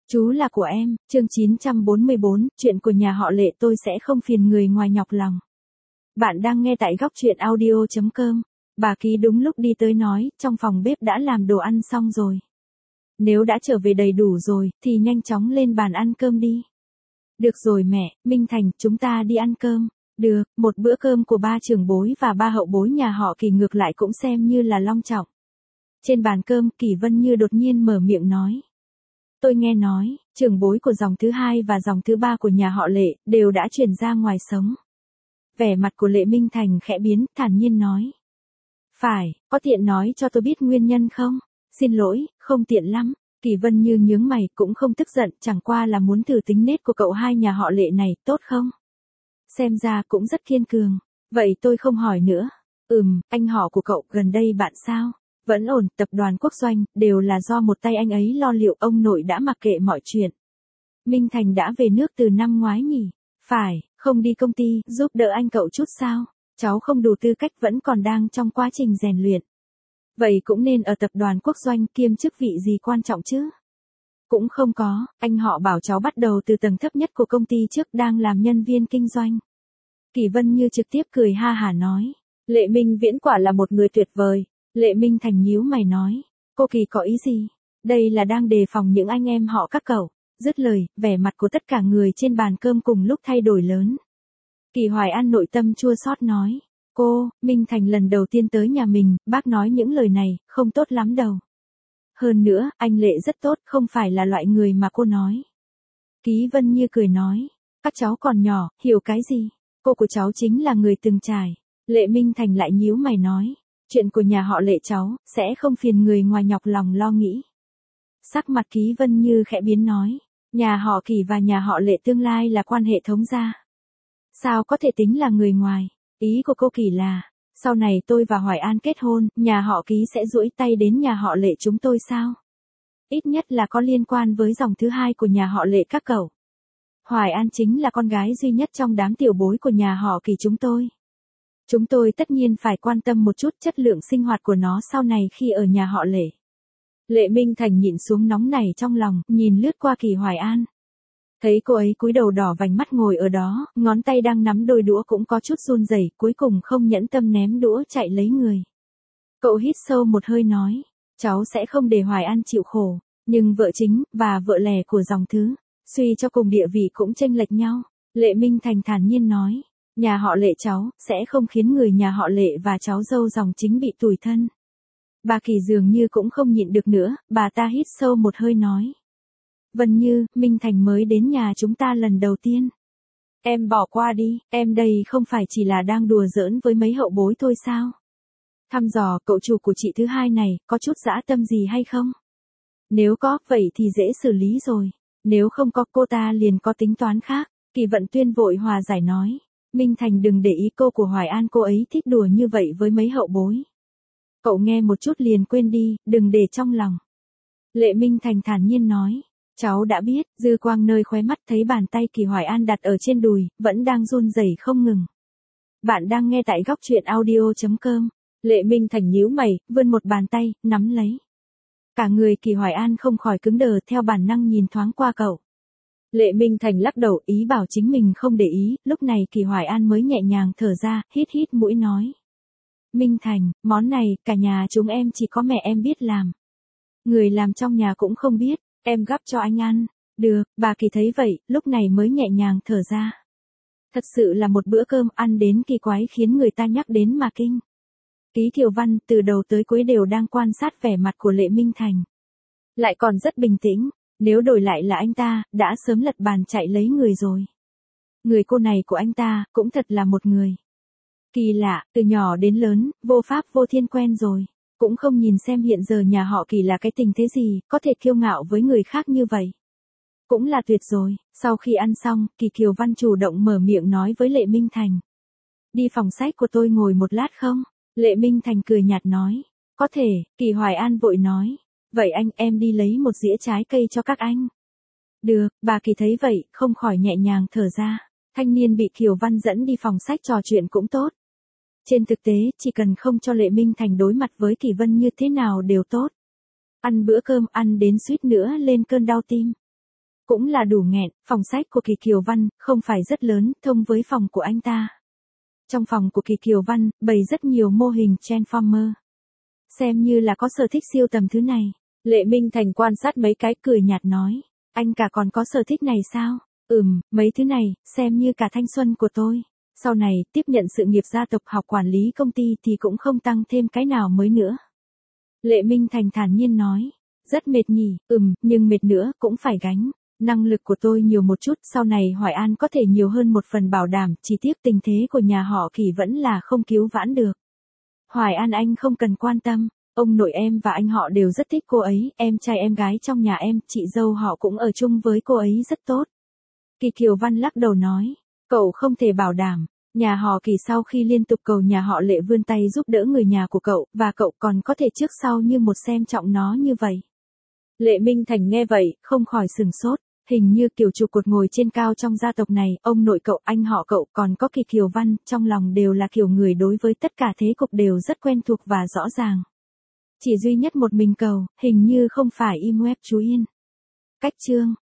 Chú là của em, chương 944, chuyện của nhà họ Lệ tôi sẽ không phiền người ngoài nhọc lòng. Bạn đang nghe tại góc chuyện audio.com. Bà Ký đúng lúc đi tới nói, trong phòng bếp đã làm đồ ăn xong rồi. Nếu đã trở về đầy đủ rồi, thì nhanh chóng lên bàn ăn cơm đi. Được rồi mẹ, Minh Thành, chúng ta đi ăn cơm. Được, một bữa cơm của ba trưởng bối và ba hậu bối nhà họ Kỳ ngược lại cũng xem như là long trọng. Trên bàn cơm, Kỳ Vân Như đột nhiên mở miệng nói. Tôi nghe nói, trưởng bối của dòng thứ hai và dòng thứ ba của nhà họ Lệ, đều đã chuyển ra ngoài sống. Vẻ mặt của Lệ Minh Thành khẽ biến, thản nhiên nói. Phải, có tiện nói cho tôi biết nguyên nhân không? Xin lỗi, không tiện lắm. Kỳ Vân Như nhướng mày cũng không tức giận, chẳng qua là muốn thử tính nết của cậu hai nhà họ Lệ này, tốt không? Xem ra cũng rất kiên cường. Vậy tôi không hỏi nữa. Anh họ của cậu gần đây bạn sao? Vẫn ổn, tập đoàn Quốc Doanh, đều là do một tay anh ấy lo liệu, ông nội đã mặc kệ mọi chuyện. Minh Thành đã về nước từ năm ngoái nhỉ? Phải, không đi công ty, giúp đỡ anh cậu chút sao? Cháu không đủ tư cách, vẫn còn đang trong quá trình rèn luyện. Vậy cũng nên ở tập đoàn Quốc Doanh kiêm chức vị gì quan trọng chứ? Cũng không có, anh họ bảo cháu bắt đầu từ tầng thấp nhất của công ty trước, đang làm nhân viên kinh doanh. Kỳ Vân Như trực tiếp cười ha hả nói. Lệ Minh Viễn quả là một người tuyệt vời. Lệ Minh Thành nhíu mày nói. Cô Kỳ có ý gì? Đây là đang đề phòng những anh em họ các cậu. Dứt lời, vẻ mặt của tất cả người trên bàn cơm cùng lúc thay đổi lớn. Kỳ Hoài An nội tâm chua xót nói. Cô, Minh Thành lần đầu tiên tới nhà mình, bác nói những lời này, không tốt lắm đâu. Hơn nữa, anh Lệ rất tốt, không phải là loại người mà cô nói. Ký Vân Như cười nói. Các cháu còn nhỏ, hiểu cái gì? Cô của cháu chính là người từng trải. Lệ Minh Thành lại nhíu mày nói. Chuyện của nhà họ Lệ cháu, sẽ không phiền người ngoài nhọc lòng lo nghĩ. Sắc mặt Ký Vân Như khẽ biến nói. Nhà họ Kỳ và nhà họ Lệ tương lai là quan hệ thống gia. Sao có thể tính là người ngoài? Ý của cô Kỳ là, sau này tôi và Hoài An kết hôn, nhà họ Ký sẽ duỗi tay đến nhà họ Lệ chúng tôi sao? Ít nhất là có liên quan với dòng thứ hai của nhà họ Lệ các cậu. Hoài An chính là con gái duy nhất trong đám tiểu bối của nhà họ Kỳ chúng tôi. Chúng tôi tất nhiên phải quan tâm một chút chất lượng sinh hoạt của nó sau này khi ở nhà họ Lệ. Lệ Minh Thành nhịn xuống nóng nảy trong lòng, nhìn lướt qua Kỳ Hoài An. Thấy cô ấy cúi đầu đỏ vành mắt ngồi ở đó, ngón tay đang nắm đôi đũa cũng có chút run rẩy, cuối cùng không nhẫn tâm ném đũa chạy lấy người. Cậu hít sâu một hơi nói, cháu sẽ không để Hoài An chịu khổ, nhưng vợ chính, và vợ lẻ của dòng thứ, suy cho cùng địa vị cũng chênh lệch nhau. Lệ Minh Thành thản nhiên nói, nhà họ Lệ cháu, sẽ không khiến người nhà họ Lệ và cháu dâu dòng chính bị tủi thân. Bà Kỳ dường như cũng không nhịn được nữa, bà ta hít sâu một hơi nói. Vân Như, Minh Thành mới đến nhà chúng ta lần đầu tiên. Em bỏ qua đi, em đây không phải chỉ là đang đùa giỡn với mấy hậu bối thôi sao? Thăm dò cậu chủ của chị thứ hai này, có chút dã tâm gì hay không? Nếu có, vậy thì dễ xử lý rồi. Nếu không có, cô ta liền có tính toán khác. Kỳ Vận Tuyên vội hòa giải nói. Minh Thành đừng để ý cô của Hoài An, cô ấy thích đùa như vậy với mấy hậu bối. Cậu nghe một chút liền quên đi, đừng để trong lòng. Lệ Minh Thành thản nhiên nói. Cháu đã biết, dư quang nơi khóe mắt thấy bàn tay Kỳ Hoài An đặt ở trên đùi, vẫn đang run rẩy không ngừng. Bạn đang nghe tại góc chuyện audio.com. Lệ Minh Thành nhíu mày, vươn một bàn tay, nắm lấy. Cả người Kỳ Hoài An không khỏi cứng đờ, theo bản năng nhìn thoáng qua cậu. Lệ Minh Thành lắc đầu, ý bảo chính mình không để ý, lúc này Kỳ Hoài An mới nhẹ nhàng thở ra, hít hít mũi nói. Minh Thành, món này, cả nhà chúng em chỉ có mẹ em biết làm. Người làm trong nhà cũng không biết, em gắp cho anh ăn. Được, bà Kỳ thấy vậy, lúc này mới nhẹ nhàng thở ra. Thật sự là một bữa cơm ăn đến kỳ quái khiến người ta nhắc đến mà kinh. Ký Thiều Văn từ đầu tới cuối đều đang quan sát vẻ mặt của Lệ Minh Thành. Lại còn rất bình tĩnh, nếu đổi lại là anh ta, đã sớm lật bàn chạy lấy người rồi. Người cô này của anh ta, cũng thật là một người. Kỳ lạ, từ nhỏ đến lớn, vô pháp vô thiên quen rồi. Cũng không nhìn xem hiện giờ nhà họ Kỳ là cái tình thế gì, có thể kiêu ngạo với người khác như vậy. Cũng là tuyệt rồi. Sau khi ăn xong, Kỳ Kiều Văn chủ động mở miệng nói với Lệ Minh Thành. Đi phòng sách của tôi ngồi một lát không? Lệ Minh Thành cười nhạt nói. Có thể, Kỳ Hoài An vội nói. Vậy em đi lấy một dĩa trái cây cho các anh. Được, bà Kỳ thấy vậy, không khỏi nhẹ nhàng thở ra. Thanh niên bị Kiều Văn dẫn đi phòng sách trò chuyện cũng tốt. Trên thực tế, chỉ cần không cho Lệ Minh Thành đối mặt với Kỳ Vân như thế nào đều tốt. Ăn bữa cơm ăn đến suýt nữa lên cơn đau tim. cũng là đủ nghẹn, phòng sách của Kỳ Kiều Văn, không phải rất lớn, thông với phòng của anh ta. Trong phòng của Kỳ Kiều Văn, bày rất nhiều mô hình Transformer. Xem như là có sở thích siêu tầm thứ này. Lệ Minh Thành quan sát mấy cái cười nhạt nói. Anh cả còn có sở thích này sao? Mấy thứ này, xem như cả thanh xuân của tôi. Sau này, tiếp nhận sự nghiệp gia tộc học quản lý công ty thì cũng không tăng thêm cái nào mới nữa. Lệ Minh Thành thản nhiên nói. Rất mệt nhỉ, nhưng mệt nữa cũng phải gánh. Năng lực của tôi nhiều một chút, sau này Hoài An có thể nhiều hơn một phần bảo đảm, chỉ tiếc tình thế của nhà họ Kỳ vẫn là không cứu vãn được. Hoài An anh không cần quan tâm, ông nội em và anh họ đều rất thích cô ấy, em trai em gái trong nhà em, chị dâu họ cũng ở chung với cô ấy rất tốt. Kỳ Kiều Văn lắc đầu nói, cậu không thể bảo đảm. Nhà họ Kỳ sau khi liên tục cầu nhà họ Lệ vươn tay giúp đỡ người nhà của cậu, và cậu còn có thể trước sau như một xem trọng nó như vậy. Lệ Minh Thành nghe vậy, không khỏi sừng sốt. Hình như kiểu trụ cột ngồi trên cao trong gia tộc này, ông nội cậu, anh họ cậu, còn có Kỳ Kiều Văn, trong lòng đều là kiểu người đối với tất cả thế cục đều rất quen thuộc và rõ ràng. Chỉ duy nhất một mình cậu, hình như không phải im web chú Yên. Cách chương